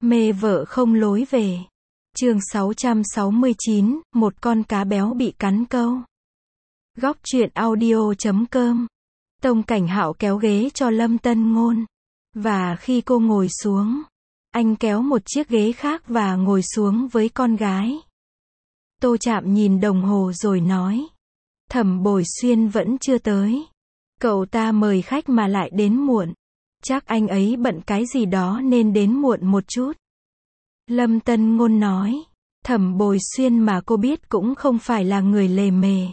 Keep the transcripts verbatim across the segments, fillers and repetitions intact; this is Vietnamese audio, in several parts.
Mê vợ không lối về. Chương sáu trăm sáu mươi chín, một con cá béo bị cắn câu. Góc truyện audio chấm com. Tông Cảnh Hạo kéo ghế cho Lâm Tân Ngôn. Và khi cô ngồi xuống, anh kéo một chiếc ghế khác và ngồi xuống với con gái. Tô Trạm nhìn đồng hồ rồi nói. Thẩm Bồi Xuyên vẫn chưa tới. Cậu ta mời khách mà lại đến muộn. Chắc anh ấy bận cái gì đó nên đến muộn một chút. Lâm Tân Ngôn nói. Thẩm Bồi Xuyên mà cô biết cũng không phải là người lề mề.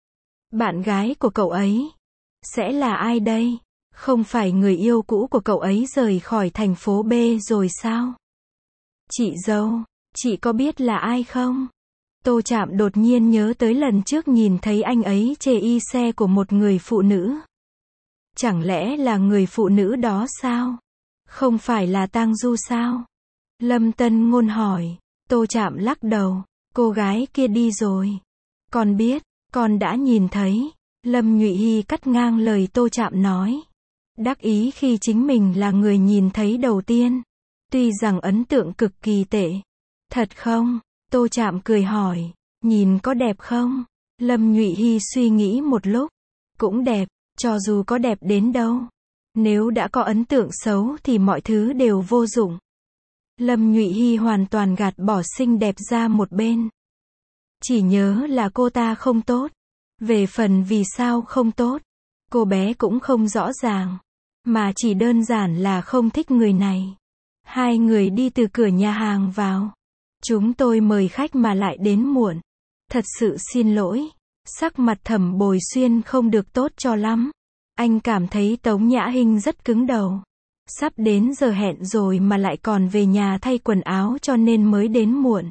Bạn gái của cậu ấy sẽ là ai đây? Không phải người yêu cũ của cậu ấy rời khỏi thành phố B rồi sao? Chị dâu, chị có biết là ai không? Tô Trạm đột nhiên nhớ tới lần trước nhìn thấy anh ấy chê y xe của một người phụ nữ. Chẳng lẽ là người phụ nữ đó sao? Không phải là Tang Du sao? Lâm Tân Ngôn hỏi. Tô Trạm lắc đầu. Cô gái kia đi rồi. Con biết, con đã nhìn thấy. Lâm Nhụy Hy cắt ngang lời Tô Trạm nói. Đắc ý khi chính mình là người nhìn thấy đầu tiên. Tuy rằng ấn tượng cực kỳ tệ. Thật không? Tô Trạm cười hỏi. Nhìn có đẹp không? Lâm Nhụy Hy suy nghĩ một lúc. Cũng đẹp, cho dù có đẹp đến đâu. Nếu đã có ấn tượng xấu thì mọi thứ đều vô dụng. Lâm Nhụy Hy hoàn toàn gạt bỏ xinh đẹp ra một bên. Chỉ nhớ là cô ta không tốt. Về phần vì sao không tốt, cô bé cũng không rõ ràng. Mà chỉ đơn giản là không thích người này. Hai người đi từ cửa nhà hàng vào. Chúng tôi mời khách mà lại đến muộn. Thật sự xin lỗi. Sắc mặt Thẩm Bồi Xuyên không được tốt cho lắm. Anh cảm thấy Tống Nhã Hinh rất cứng đầu. Sắp đến giờ hẹn rồi mà lại còn về nhà thay quần áo cho nên mới đến muộn.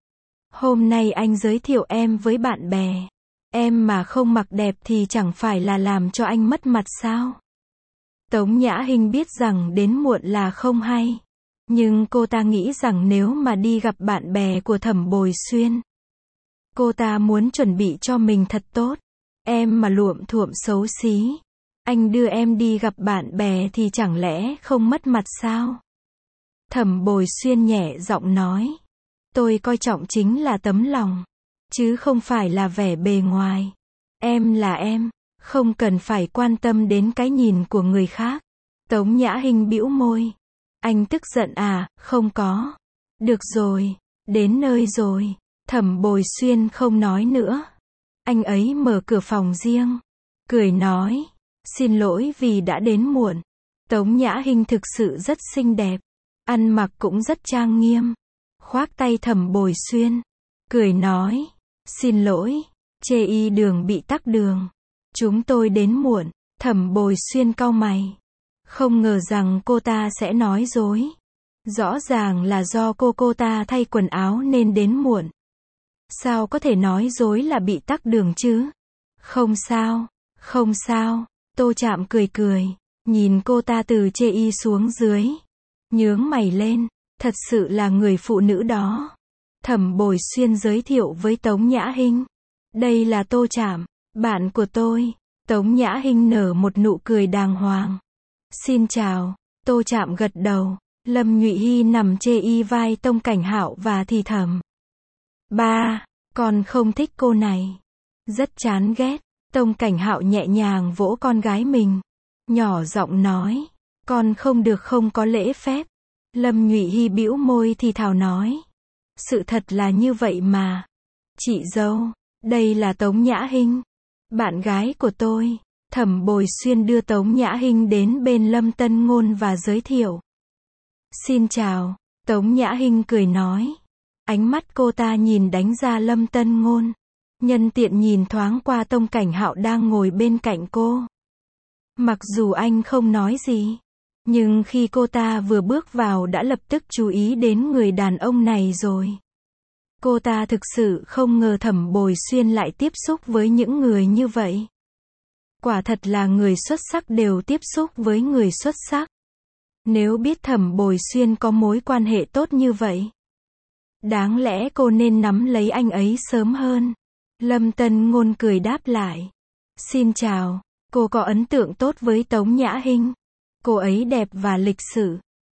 Hôm nay anh giới thiệu em với bạn bè. Em mà không mặc đẹp thì chẳng phải là làm cho anh mất mặt sao? Tống Nhã Hinh biết rằng đến muộn là không hay. Nhưng cô ta nghĩ rằng nếu mà đi gặp bạn bè của Thẩm Bồi Xuyên, cô ta muốn chuẩn bị cho mình thật tốt. Em mà luộm thuộm xấu xí, anh đưa em đi gặp bạn bè thì chẳng lẽ không mất mặt sao? Thẩm Bồi Xuyên nhẹ giọng nói. Tôi coi trọng chính là tấm lòng, chứ không phải là vẻ bề ngoài. Em là em, không cần phải quan tâm đến cái nhìn của người khác. Tống Nhã Hinh bĩu môi. Anh tức giận à? Không có. Được rồi, đến nơi rồi. Thẩm Bồi Xuyên không nói nữa. Anh ấy mở cửa phòng riêng, cười nói. Xin lỗi vì đã đến muộn. Tống Nhã Hinh thực sự rất xinh đẹp. Ăn mặc cũng rất trang nghiêm. Khoác tay Thẩm Bồi Xuyên, cười nói. Xin lỗi, chê y đường bị tắc đường. Chúng tôi đến muộn. Thẩm Bồi Xuyên cau mày. Không ngờ rằng cô ta sẽ nói dối. Rõ ràng là do cô cô ta thay quần áo nên đến muộn. Sao có thể nói dối là bị tắc đường chứ? Không sao, không sao. Tô Trạm cười cười, nhìn cô ta từ chê y xuống dưới. Nhướng mày lên, thật sự là người phụ nữ đó. Thẩm Bồi Xuyên giới thiệu với Tống Nhã Hinh. Đây là Tô Trạm, bạn của tôi. Tống Nhã Hinh nở một nụ cười đàng hoàng. Xin chào. Tô Trạm gật đầu. Lâm Nhụy Hy nằm chê y vai Tông Cảnh Hạo và thì thầm. Ba, con không thích cô này. Rất chán ghét. Tông Cảnh Hạo nhẹ nhàng vỗ con gái mình. Nhỏ giọng nói. Con không được không có lễ phép. Lâm Nhụy Hy bĩu môi thì thào nói. Sự thật là như vậy mà. Chị dâu, đây là Tống Nhã Hinh, bạn gái của tôi. Thẩm Bồi Xuyên đưa Tống Nhã Hinh đến bên Lâm Tân Ngôn và giới thiệu. Xin chào. Tống Nhã Hinh cười nói. Ánh mắt cô ta nhìn đánh ra Lâm Tân Ngôn. Nhân tiện nhìn thoáng qua Tông Cảnh Hạo đang ngồi bên cạnh cô. Mặc dù anh không nói gì, nhưng khi cô ta vừa bước vào đã lập tức chú ý đến người đàn ông này rồi. Cô ta thực sự không ngờ Thẩm Bồi Xuyên lại tiếp xúc với những người như vậy. Quả thật là người xuất sắc đều tiếp xúc với người xuất sắc. Nếu biết Thẩm Bồi Xuyên có mối quan hệ tốt như vậy, đáng lẽ cô nên nắm lấy anh ấy sớm hơn. Lâm Tân Ngôn cười đáp lại. Xin chào, cô có ấn tượng tốt với Tống Nhã Hinh. Cô ấy đẹp và lịch sự.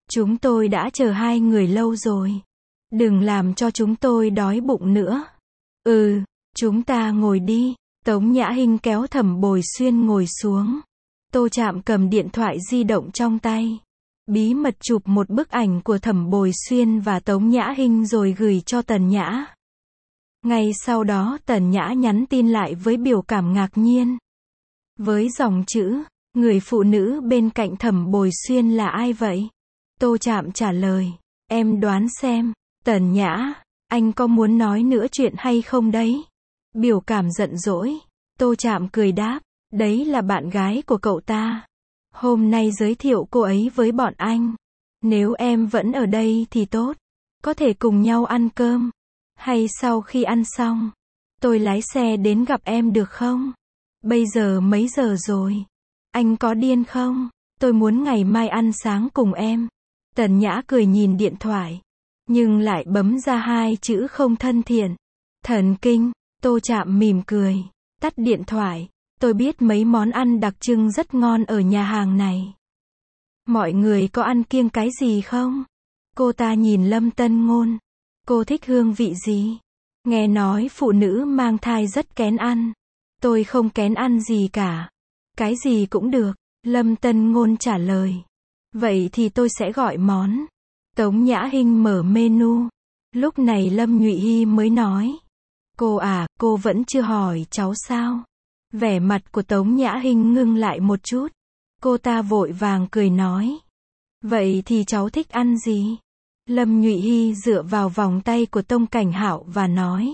Chúng tôi đã chờ hai người lâu rồi. Đừng làm cho chúng tôi đói bụng nữa. Ừ, chúng ta ngồi đi. Tống Nhã Hinh kéo Thẩm Bồi Xuyên ngồi xuống. Tô Trạm cầm điện thoại di động trong tay. Bí mật chụp một bức ảnh của Thẩm Bồi Xuyên và Tống Nhã Hinh rồi gửi cho Tần Nhã. Ngay sau đó Tần Nhã nhắn tin lại với biểu cảm ngạc nhiên. Với dòng chữ, người phụ nữ bên cạnh Thẩm Bồi Xuyên là ai vậy? Tô Trạm trả lời, em đoán xem. Tần Nhã, anh có muốn nói nữa chuyện hay không đấy? Biểu cảm giận dỗi. Tô Trạm cười đáp, đấy là bạn gái của cậu ta. Hôm nay giới thiệu cô ấy với bọn anh. Nếu em vẫn ở đây thì tốt. Có thể cùng nhau ăn cơm. Hay sau khi ăn xong, tôi lái xe đến gặp em được không? Bây giờ mấy giờ rồi? Anh có điên không? Tôi muốn ngày mai ăn sáng cùng em. Tần Nhã cười nhìn điện thoại, nhưng lại bấm ra hai chữ không thân thiện. Thần kinh. Tô Trạm mỉm cười, tắt điện thoại. Tôi biết mấy món ăn đặc trưng rất ngon ở nhà hàng này. Mọi người có ăn kiêng cái gì không? Cô ta nhìn Lâm Tân Ngôn. Cô thích hương vị gì? Nghe nói phụ nữ mang thai rất kén ăn. Tôi không kén ăn gì cả. Cái gì cũng được. Lâm Tân Ngôn trả lời. Vậy thì tôi sẽ gọi món. Tống Nhã Hinh mở menu. Lúc này Lâm Nhụy Hy mới nói. Cô à, cô vẫn chưa hỏi cháu sao? Vẻ mặt của Tống Nhã Hinh ngưng lại một chút. Cô ta vội vàng cười nói. Vậy thì cháu thích ăn gì? Lâm Nhụy Hy dựa vào vòng tay của Tông Cảnh Hạo và nói.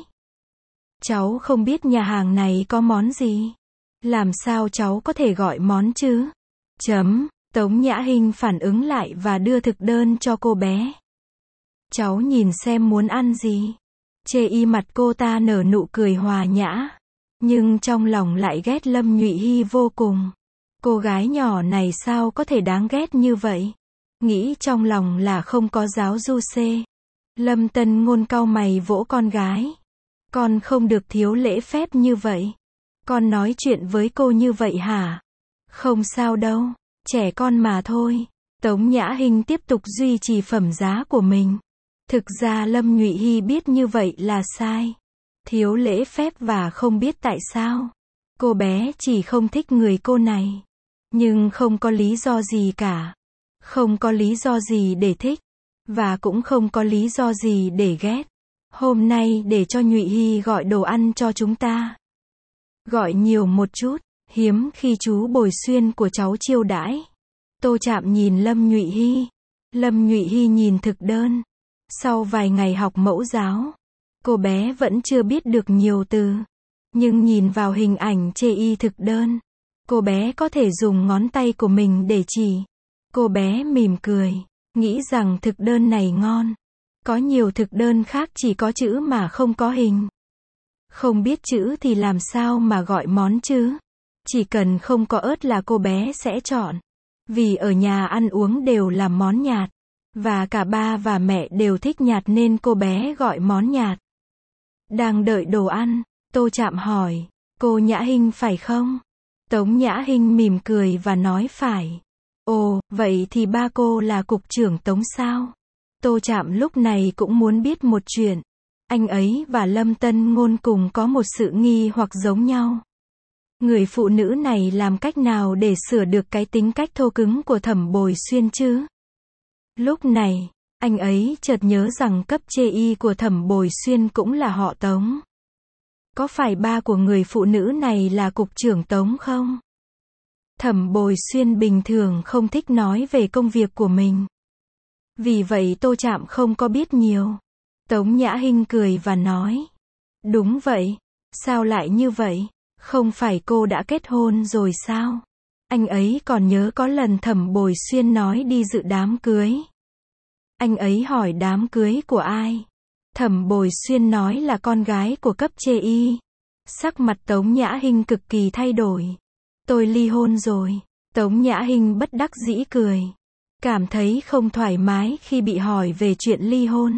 Cháu không biết nhà hàng này có món gì. Làm sao cháu có thể gọi món chứ? Chấm. Tống Nhã Hinh phản ứng lại và đưa thực đơn cho cô bé. Cháu nhìn xem muốn ăn gì. Chê y mặt cô ta nở nụ cười hòa nhã. Nhưng trong lòng lại ghét Lâm Nhụy Hy vô cùng. Cô gái nhỏ này sao có thể đáng ghét như vậy? Nghĩ trong lòng là không có giáo du xê. Lâm Tân Ngôn cau mày vỗ con gái. Con không được thiếu lễ phép như vậy. Con nói chuyện với cô như vậy hả? Không sao đâu. Trẻ con mà thôi. Tống Nhã Hinh tiếp tục duy trì phẩm giá của mình. Thực ra Lâm Nhụy Hy biết như vậy là sai. Thiếu lễ phép và không biết tại sao. Cô bé chỉ không thích người cô này. Nhưng không có lý do gì cả. Không có lý do gì để thích. Và cũng không có lý do gì để ghét. Hôm nay để cho Nhụy Hy gọi đồ ăn cho chúng ta. Gọi nhiều một chút. Hiếm khi chú Bồi Xuyên của cháu chiêu đãi. Tô Trạm nhìn Lâm Nhụy Hy. Lâm Nhụy Hy nhìn thực đơn. Sau vài ngày học mẫu giáo, cô bé vẫn chưa biết được nhiều từ. Nhưng nhìn vào hình ảnh chê y thực đơn, cô bé có thể dùng ngón tay của mình để chỉ. Cô bé mỉm cười, nghĩ rằng thực đơn này ngon. Có nhiều thực đơn khác chỉ có chữ mà không có hình. Không biết chữ thì làm sao mà gọi món chứ? Chỉ cần không có ớt là cô bé sẽ chọn. Vì ở nhà ăn uống đều là món nhạt. Và cả ba và mẹ đều thích nhạt nên cô bé gọi món nhạt. Đang đợi đồ ăn, Tô Trạm hỏi, cô Nhã Hinh phải không? Tống Nhã Hinh mỉm cười và nói phải. Ồ, vậy thì ba cô là cục trưởng Tống sao? Tô Trạm lúc này cũng muốn biết một chuyện. Anh ấy và Lâm Tân Ngôn cùng có một sự nghi hoặc giống nhau. Người phụ nữ này làm cách nào để sửa được cái tính cách thô cứng của Thẩm Bồi Xuyên chứ? Lúc này, anh ấy chợt nhớ rằng cấp chê y của Thẩm Bồi Xuyên cũng là họ Tống. Có phải ba của người phụ nữ này là cục trưởng Tống không? Thẩm Bồi Xuyên bình thường không thích nói về công việc của mình. Vì vậy Tô Trạm không có biết nhiều. Tống Nhã Hinh cười và nói. Đúng vậy. Sao lại như vậy? Không phải cô đã kết hôn rồi sao? Anh ấy còn nhớ có lần Thẩm Bồi Xuyên nói đi dự đám cưới. Anh ấy hỏi đám cưới của ai? Thẩm Bồi Xuyên nói là con gái của cấp chê y. Sắc mặt Tống Nhã Hinh cực kỳ thay đổi. Tôi ly hôn rồi. Tống Nhã Hinh bất đắc dĩ cười. Cảm thấy không thoải mái khi bị hỏi về chuyện ly hôn.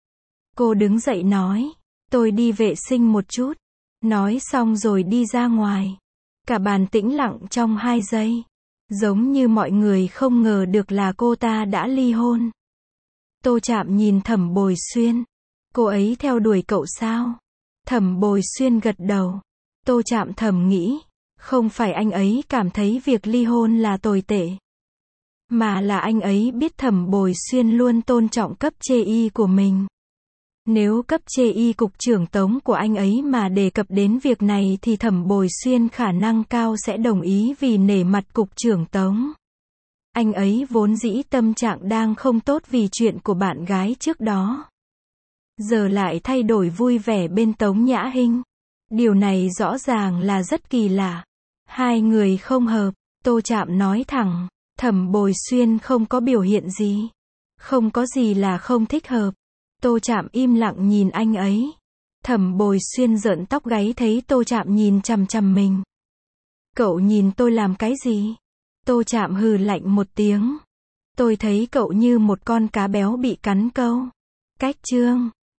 Cô đứng dậy nói. Tôi đi vệ sinh một chút. Nói xong rồi đi ra ngoài. Cả bàn tĩnh lặng trong hai giây. Giống như mọi người không ngờ được là cô ta đã ly hôn. Tô Trạm nhìn Thẩm Bồi Xuyên. Cô ấy theo đuổi cậu sao? Thẩm Bồi Xuyên gật đầu. Tô Trạm thầm nghĩ, không phải anh ấy cảm thấy việc ly hôn là tồi tệ, mà là anh ấy biết Thẩm Bồi Xuyên luôn tôn trọng cấp chê y của mình. Nếu cấp chê y cục trưởng Tống của anh ấy mà đề cập đến việc này thì Thẩm Bồi Xuyên khả năng cao sẽ đồng ý vì nể mặt cục trưởng Tống. Anh ấy vốn dĩ tâm trạng đang không tốt vì chuyện của bạn gái trước đó. Giờ lại thay đổi vui vẻ bên Tống Nhã Hinh. Điều này rõ ràng là rất kỳ lạ. Hai người không hợp, Tô Trạm nói thẳng. Thẩm Bồi Xuyên không có biểu hiện gì. Không có gì là không thích hợp. Tô Trạm im lặng nhìn anh ấy. Thẩm Bồi Xuyên rợn tóc gáy thấy Tô Trạm nhìn chằm chằm mình. Cậu nhìn tôi làm cái gì? Tô Trạm hừ lạnh một tiếng. Tôi thấy cậu như một con cá béo bị cắn câu. Cách chương